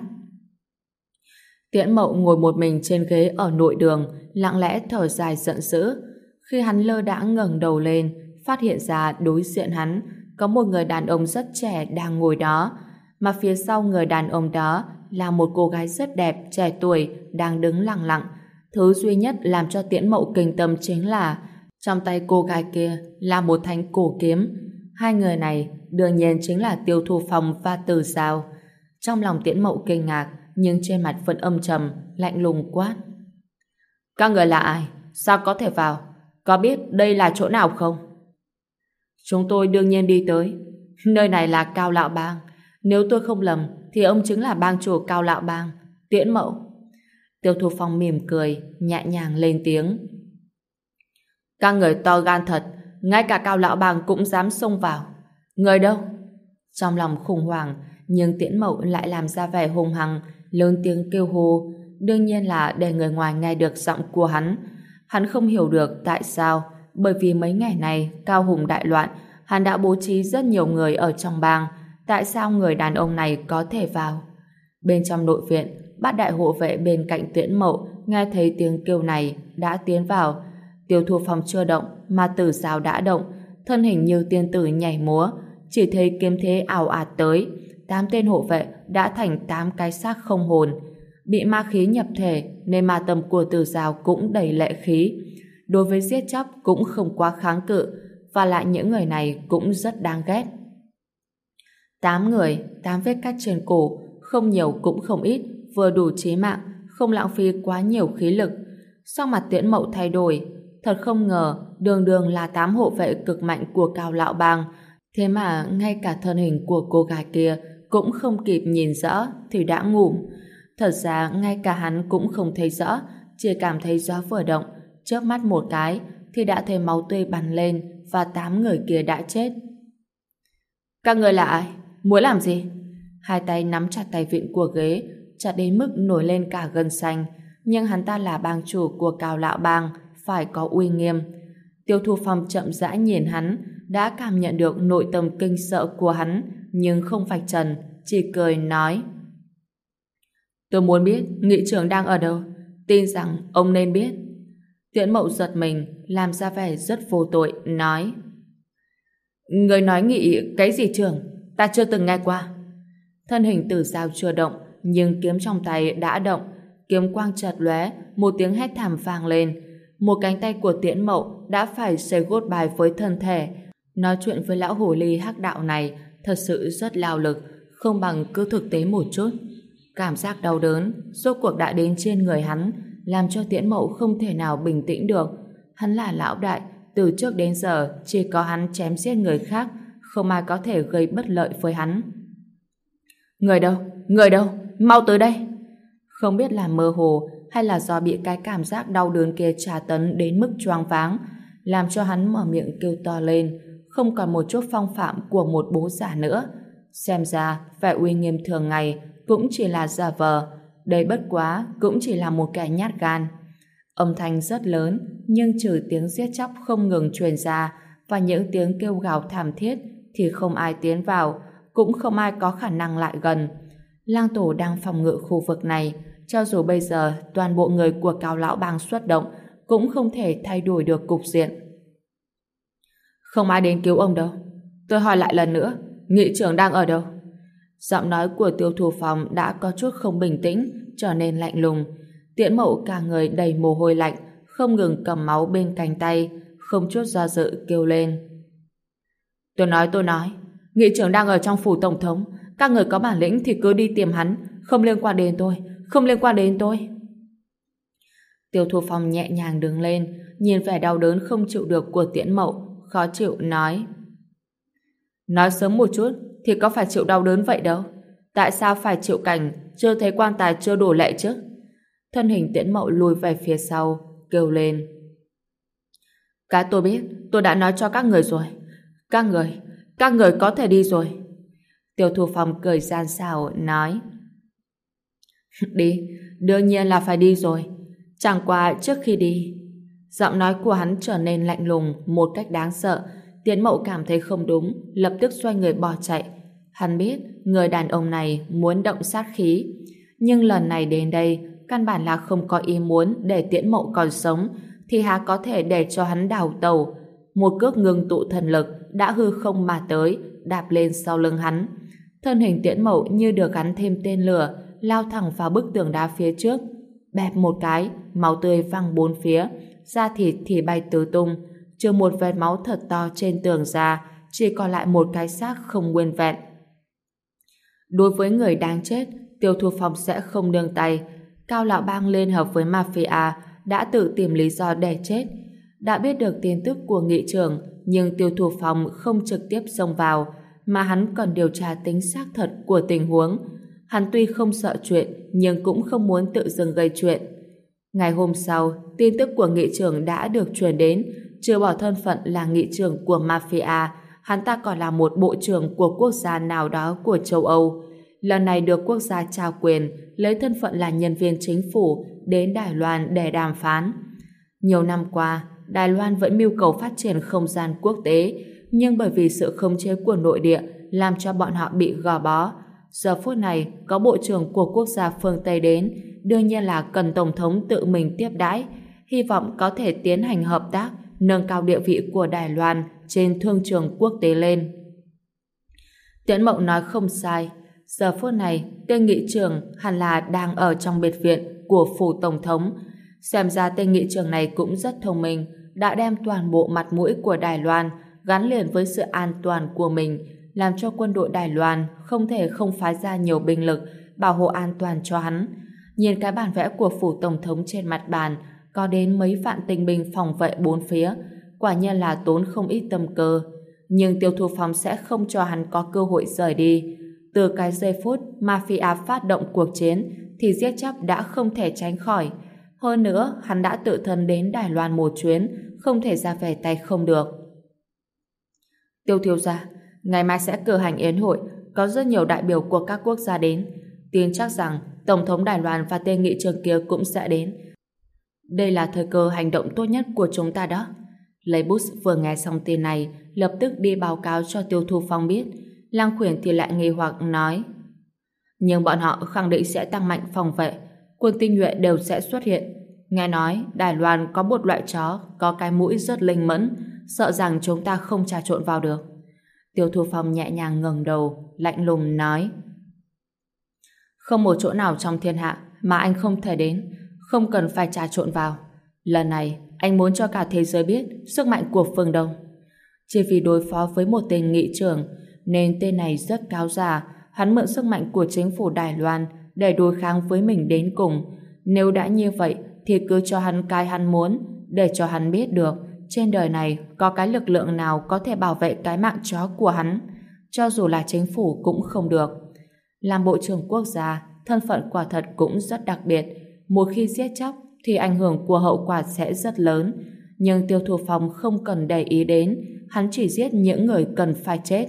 Tiễn Mậu ngồi một mình trên ghế ở nội đường, lặng lẽ thở dài giận dữ. Khi hắn lơ đãng ngẩng đầu lên, phát hiện ra đối diện hắn có một người đàn ông rất trẻ đang ngồi đó, mà phía sau người đàn ông đó là một cô gái rất đẹp, trẻ tuổi, đang đứng lặng lặng. Thứ duy nhất làm cho Tiễn Mậu kinh tâm chính là trong tay cô gái kia là một thanh cổ kiếm. Hai người này đương nhiên chính là Tiêu Thu Phong và Từ Giao. Trong lòng Tiễn Mậu kinh ngạc, nhưng trên mặt vẫn âm trầm, lạnh lùng quát. Các người là ai? Sao có thể vào? Có biết đây là chỗ nào không? Chúng tôi đương nhiên đi tới. Nơi này là Cao Lão Bang. Nếu tôi không lầm, thì ông chính là bang chủ Cao Lão Bang, Tiễn Mậu. Tiêu Thu Phong mỉm cười, nhẹ nhàng lên tiếng. Các người to gan thật, ngay cả Cao Lão Bang cũng dám xông vào. Người đâu? Trong lòng khủng hoảng, nhưng Tiễn Mậu lại làm ra vẻ hung hăng, lớn tiếng kêu hô, đương nhiên là để người ngoài nghe được giọng của hắn. Hắn không hiểu được tại sao bởi vì mấy ngày này Cao Hùng đại loạn, hắn đã bố trí rất nhiều người ở trong bang. Tại sao người đàn ông này có thể vào? Bên trong nội viện, bát đại hộ vệ bên cạnh Tiễn Mậu nghe thấy tiếng kêu này đã tiến vào. Tiêu Thu Phong chưa động mà Tử Giao đã động, thân hình như tiên tử nhảy múa, chỉ thấy kiếm thế ào ạt tới. 8 tên hộ vệ đã thành 8 cái xác không hồn. Bị ma khí nhập thể nên ma tâm của Tử Giao cũng đầy lệ khí. Đối với giết chóc cũng không quá kháng cự, và lại những người này cũng rất đáng ghét. 8 người, 8 vết cắt trên cổ, không nhiều cũng không ít, vừa đủ chí mạng, không lãng phí quá nhiều khí lực. Sau mặt Tiễn Mậu thay đổi, thật không ngờ đường đường là 8 hộ vệ cực mạnh của Cao Lão Bang, thế mà ngay cả thân hình của cô gái kia cũng không kịp nhìn rõ thì đã ngủm. Thật ra ngay cả hắn cũng không thấy rõ, chỉ cảm thấy gió vừa động, chớp mắt một cái thì đã thấy máu tươi bắn lên và 8 người kia đã chết. Các người là ai? Muốn làm gì? Hai tay nắm chặt tay vịn của ghế, chặt đến mức nổi lên cả gân xanh. Nhưng hắn ta là bang chủ của Cao Lão Bang, phải có uy nghiêm. Tiêu Thu Phong chậm rãi nhìn hắn, đã cảm nhận được nội tâm kinh sợ của hắn, nhưng không vạch trần, chỉ cười nói: tôi muốn biết nghị trưởng đang ở đâu, tin rằng ông nên biết. Tiễn Mậu giật mình, làm ra vẻ rất vô tội, nói: người nói nghị cái gì trưởng? Ta chưa từng nghe qua. Thân hình Tử Giao chưa động, nhưng kiếm trong tay đã động. Kiếm quang chợt lóe, một tiếng hét thảm vang lên. Một cánh tay của Tiễn Mậu đã phải xây gốt bài với thân thể. Nói chuyện với lão hồ ly hắc đạo này thật sự rất lao lực, không bằng cứ thực tế một chút. Cảm giác đau đớn rốt cuộc đã đến trên người hắn, làm cho Tiễn Mậu không thể nào bình tĩnh được. Hắn là lão đại, từ trước đến giờ chỉ có hắn chém giết người khác, không ai có thể gây bất lợi với hắn. Người đâu? Người đâu? Mau tới đây! Không biết là mơ hồ hay là do bị cái cảm giác đau đớn kia tra tấn đến mức choáng váng, làm cho hắn mở miệng kêu to lên, không còn một chút phong phạm của một bố già nữa. Xem ra vẻ uy nghiêm thường ngày cũng chỉ là giả vờ, đây bất quá cũng chỉ là một kẻ nhát gan. Âm thanh rất lớn, nhưng trừ tiếng giết chóc không ngừng truyền ra và những tiếng kêu gào thảm thiết thì không ai tiến vào, cũng không ai có khả năng lại gần. Lang Tổ đang phòng ngự khu vực này, cho dù bây giờ toàn bộ người của Cao Lão Bang xuất động cũng không thể thay đổi được cục diện. Không ai đến cứu ông đâu. Tôi hỏi lại lần nữa, nghị trưởng đang ở đâu? Giọng nói của Tiêu Thu Phong đã có chút không bình tĩnh, trở nên lạnh lùng. Tiễn Mậu cả người đầy mồ hôi lạnh, không ngừng cầm máu bên cánh tay, không chút do dự kêu lên: tôi nói, nghị trưởng đang ở trong phủ tổng thống, các người có bản lĩnh thì cứ đi tìm hắn, không liên quan đến tôi, không liên quan đến tôi. Tiêu Thu Phong nhẹ nhàng đứng lên, nhìn vẻ đau đớn không chịu được của Tiễn Mậu, khó chịu nói: nói sớm một chút thì có phải chịu đau đớn vậy đâu, tại sao phải chịu cảnh chưa thấy quan tài chưa đổ lệ chứ? Thân hình Tiễn Mậu lùi về phía sau, kêu lên: cái tôi biết, tôi đã nói cho các người rồi, các người có thể đi rồi. Tiêu Thu Phong cười gian xảo nói: đi, đương nhiên là phải đi rồi. Chẳng qua trước khi đi... Giọng nói của hắn trở nên lạnh lùng một cách đáng sợ. Tiễn Mậu cảm thấy không đúng, lập tức xoay người bỏ chạy. Hắn biết người đàn ông này muốn động sát khí, nhưng lần này đến đây căn bản là không có ý muốn để Tiễn Mậu còn sống, thì há có thể để cho hắn đào tẩu. Một cước ngưng tụ thần lực đã hư không mà tới, đạp lên sau lưng hắn. Thân hình Tiễn Mậu như được gắn thêm tên lửa, lao thẳng vào bức tường đá phía trước. Bẹp một cái, máu tươi văng bốn phía, da thịt thì bay tứ tung, trừ một vệt máu thật to trên tường ra, chỉ còn lại một cái xác không nguyên vẹn. Đối với người đáng chết, Tiêu Thu Phong sẽ không nương tay. Cao Lão Bang liên hợp với mafia đã tự tìm lý do để chết. Đã biết được tin tức của nghị trưởng, nhưng Tiêu Thu Phong không trực tiếp xông vào, mà hắn còn điều tra tính xác thật của tình huống. Hắn tuy không sợ chuyện, nhưng cũng không muốn tự dưng gây chuyện. Ngày hôm sau, tin tức của nghị trưởng đã được truyền đến. Trừ bỏ thân phận là nghị trưởng của mafia, hắn ta còn là một bộ trưởng của quốc gia nào đó của châu Âu. Lần này được quốc gia trao quyền, lấy thân phận là nhân viên chính phủ đến Đài Loan để đàm phán. Nhiều năm qua, Đài Loan vẫn mưu cầu phát triển không gian quốc tế, nhưng bởi vì sự khống chế của nội địa làm cho bọn họ bị gò bó. Giờ phút này, có bộ trưởng của quốc gia phương Tây đến, đương nhiên là cần Tổng thống tự mình tiếp đãi, hy vọng có thể tiến hành hợp tác, nâng cao địa vị của Đài Loan trên thương trường quốc tế lên. Tiễn Mộng nói không sai, giờ phút này, tên nghị trưởng hẳn là đang ở trong biệt viện của phủ Tổng thống. Xem ra tên nghị trưởng này cũng rất thông minh, đã đem toàn bộ mặt mũi của Đài Loan gắn liền với sự an toàn của mình, làm cho quân đội Đài Loan không thể không phái ra nhiều binh lực bảo hộ an toàn cho hắn. Nhìn cái bản vẽ của phủ Tổng thống trên mặt bàn, có đến mấy vạn tinh binh phòng vệ bốn phía, quả nhiên là tốn không ít tâm cơ. Nhưng Tiêu Thu Phong sẽ không cho hắn có cơ hội rời đi. Từ cái giây phút Mafia phát động cuộc chiến thì giết chóc đã không thể tránh khỏi. Hơn nữa, hắn đã tự thân đến Đài Loan một chuyến, không thể ra về tay không được. Tiêu thiếu gia, ngày mai sẽ cử hành yến hội, có rất nhiều đại biểu của các quốc gia đến. Tin chắc rằng Tổng thống Đài Loan và tên nghị trưởng kia cũng sẽ đến. Đây là thời cơ hành động tốt nhất của chúng ta đó. Lấy bút vừa nghe xong tin này, lập tức đi báo cáo cho Tiêu Thu Phong biết. Lăng Khuyển thì lại nghi hoặc nói: nhưng bọn họ khẳng định sẽ tăng mạnh phòng vệ, quân tinh nhuệ đều sẽ xuất hiện. Nghe nói Đài Loan có một loại chó có cái mũi rất linh mẫn, sợ rằng chúng ta không trà trộn vào được. Tiêu Thu Phong nhẹ nhàng ngẩng đầu, lạnh lùng nói: không một chỗ nào trong thiên hạ mà anh không thể đến, không cần phải trà trộn vào. Lần này anh muốn cho cả thế giới biết sức mạnh của phương Đông. Chỉ vì đối phó với một tên nghị trưởng nên tên này rất cáo già, hắn mượn sức mạnh của chính phủ Đài Loan để đối kháng với mình đến cùng. Nếu đã như vậy thì cứ cho hắn cái hắn muốn, để cho hắn biết được trên đời này có cái lực lượng nào có thể bảo vệ cái mạng chó của hắn, cho dù là chính phủ cũng không được. Làm bộ trưởng quốc gia, thân phận quả thật cũng rất đặc biệt. Một khi giết chóc thì ảnh hưởng của hậu quả sẽ rất lớn. Nhưng Tiêu Thu Phong không cần để ý đến, hắn chỉ giết những người cần phải chết.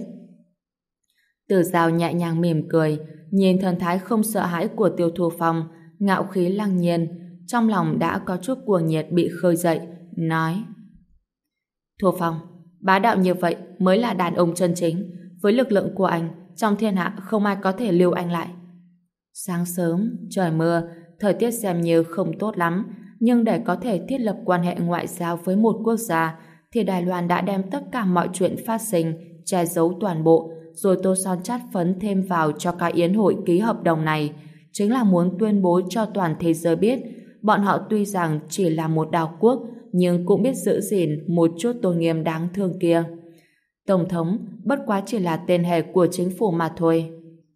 Từ Giao nhẹ nhàng mỉm cười, nhìn thần thái không sợ hãi của Tiêu Thu Phong, ngạo khí lăng nhiên, trong lòng đã có chút cuồng nhiệt bị khơi dậy, nói: Thu Phong, bá đạo như vậy mới là đàn ông chân chính. Với lực lượng của anh, trong thiên hạ không ai có thể lưu anh lại. Sáng sớm, trời mưa, thời tiết xem như không tốt lắm, nhưng để có thể thiết lập quan hệ ngoại giao với một quốc gia, thì Đài Loan đã đem tất cả mọi chuyện phát sinh, che giấu toàn bộ, rồi tô son chát phấn thêm vào cho cái yến hội ký hợp đồng này, chính là muốn tuyên bố cho toàn thế giới biết, bọn họ tuy rằng chỉ là một đảo quốc, nhưng cũng biết giữ gìn một chút tôn nghiêm đáng thương kia. Tổng thống bất quá chỉ là tên hề của chính phủ mà thôi.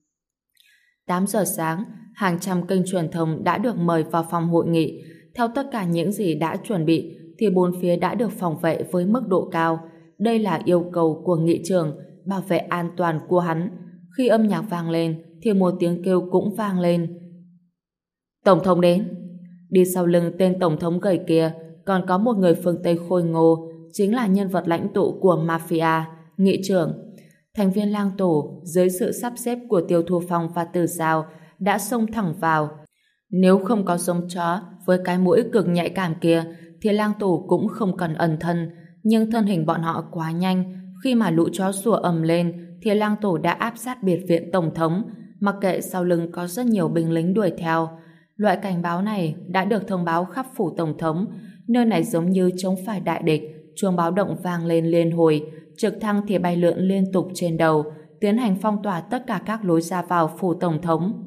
8 giờ sáng, hàng trăm kênh truyền thông đã được mời vào phòng hội nghị. Theo tất cả những gì đã chuẩn bị, thì bốn phía đã được phòng vệ với mức độ cao. Đây là yêu cầu của nghị trưởng, bảo vệ an toàn của hắn. Khi âm nhạc vang lên, thì một tiếng kêu cũng vang lên. Tổng thống đến. Đi sau lưng tên tổng thống gầy kia, còn có một người phương Tây khôi ngô, chính là nhân vật lãnh tụ của mafia, nghị trưởng. Thành viên lang tổ, dưới sự sắp xếp của Tiêu Thu Phong và Từ Giao, đã xông thẳng vào. Nếu không có giống chó với cái mũi cực nhạy cảm kia, thì lang tổ cũng không cần ẩn thân. Nhưng thân hình bọn họ quá nhanh, khi mà lũ chó sủa ầm lên, thì lang tổ đã áp sát biệt viện tổng thống, mặc kệ sau lưng có rất nhiều binh lính đuổi theo. Loại cảnh báo này đã được thông báo khắp phủ tổng thống, nơi này giống như chống phải đại địch, chuông báo động vang lên liên hồi, trực thăng thì bay lượn liên tục trên đầu, tiến hành phong tỏa tất cả các lối ra vào phủ tổng thống.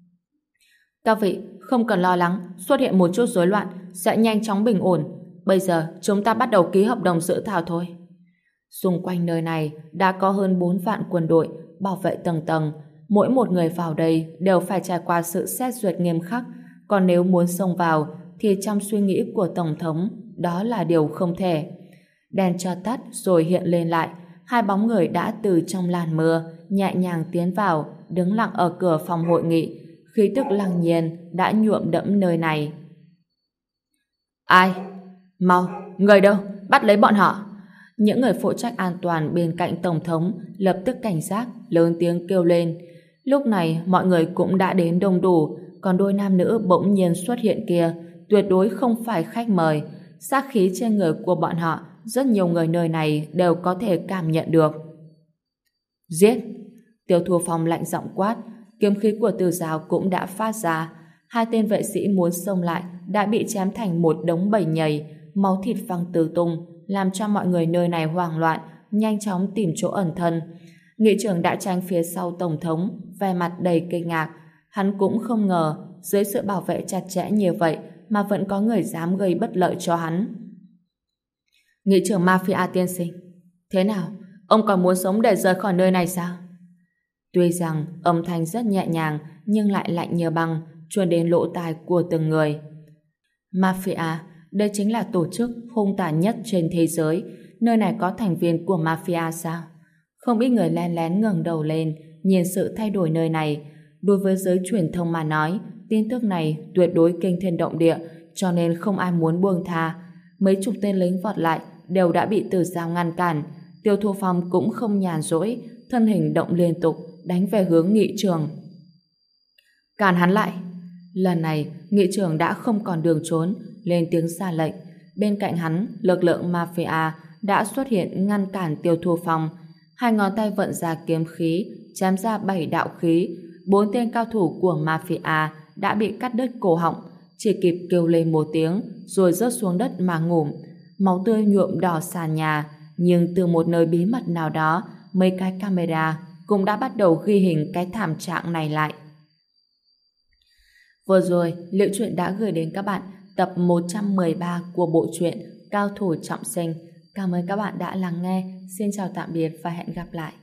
Các vị, không cần lo lắng, xuất hiện một chút rối loạn, sẽ nhanh chóng bình ổn. Bây giờ, chúng ta bắt đầu ký hợp đồng dự thảo thôi. Xung quanh nơi này đã có hơn 4 vạn quân đội, bảo vệ tầng tầng. Mỗi một người vào đây đều phải trải qua sự xét duyệt nghiêm khắc, còn nếu muốn xông vào, thì trong suy nghĩ của Tổng thống, đó là điều không thể. Đèn cho tắt rồi hiện lên lại, hai bóng người đã từ trong làn mưa nhẹ nhàng tiến vào, đứng lặng ở cửa phòng hội nghị. Khí tức lăng nhiên đã nhuộm đẫm nơi này. Ai? Mau, người đâu? Bắt lấy bọn họ. Những người phụ trách an toàn bên cạnh Tổng thống lập tức cảnh giác, lớn tiếng kêu lên. Lúc này mọi người cũng đã đến đông đủ, còn đôi nam nữ bỗng nhiên xuất hiện kia tuyệt đối không phải khách mời. sát khí trên người của bọn họ, rất nhiều người nơi này đều có thể cảm nhận được. Giết! Tiêu Thu Phong lạnh giọng quát, kiếm khí của Từ Giáo cũng đã phát ra. Hai tên vệ sĩ muốn xông lại đã bị chém thành một đống bầy nhầy, máu thịt văng tứ tung, làm cho mọi người nơi này hoảng loạn, nhanh chóng tìm chỗ ẩn thân. Nghị trưởng đã tránh phía sau tổng thống, vẻ mặt đầy kinh ngạc. Hắn cũng không ngờ dưới sự bảo vệ chặt chẽ như vậy mà vẫn có người dám gây bất lợi cho hắn. Nghị trưởng Mafia tiên sinh, thế nào? Ông còn muốn sống để rời khỏi nơi này sao? Tuy rằng âm thanh rất nhẹ nhàng nhưng lại lạnh như băng, truyền đến lỗ tai của từng người. Mafia, đây chính là tổ chức hung tàn nhất trên thế giới. Nơi này có thành viên của Mafia sao? Không ít người lén lén ngẩng đầu lên, nhìn sự thay đổi nơi này. Đối với giới truyền thông mà nói, tin tức này tuyệt đối kinh thiên động địa, cho nên không ai muốn buông tha. Mấy chục tên lính vọt lại đều đã bị Từ Giao ngăn cản. Tiêu Thu Phong cũng không nhàn rỗi, thân hình động liên tục, đánh về hướng nghị trường. Cản hắn lại! Lần này, nghị trường đã không còn đường trốn, lên tiếng ra lệnh. Bên cạnh hắn, lực lượng Mafia đã xuất hiện ngăn cản Tiêu Thu Phong. Hai ngón tay vận ra kiếm khí, chém ra 7 đạo khí. 4 tên cao thủ của Mafia đã bị cắt đứt cổ họng, chỉ kịp kêu lên một tiếng, rồi rớt xuống đất mà ngủm. Máu tươi nhuộm đỏ sàn nhà, nhưng từ một nơi bí mật nào đó, mấy cái camera cũng đã bắt đầu ghi hình cái thảm trạng này lại. Vừa rồi, Liễu Chuyện đã gửi đến các bạn tập 113 của bộ truyện Cao thủ trọng sinh. Cảm ơn các bạn đã lắng nghe. Xin chào tạm biệt và hẹn gặp lại.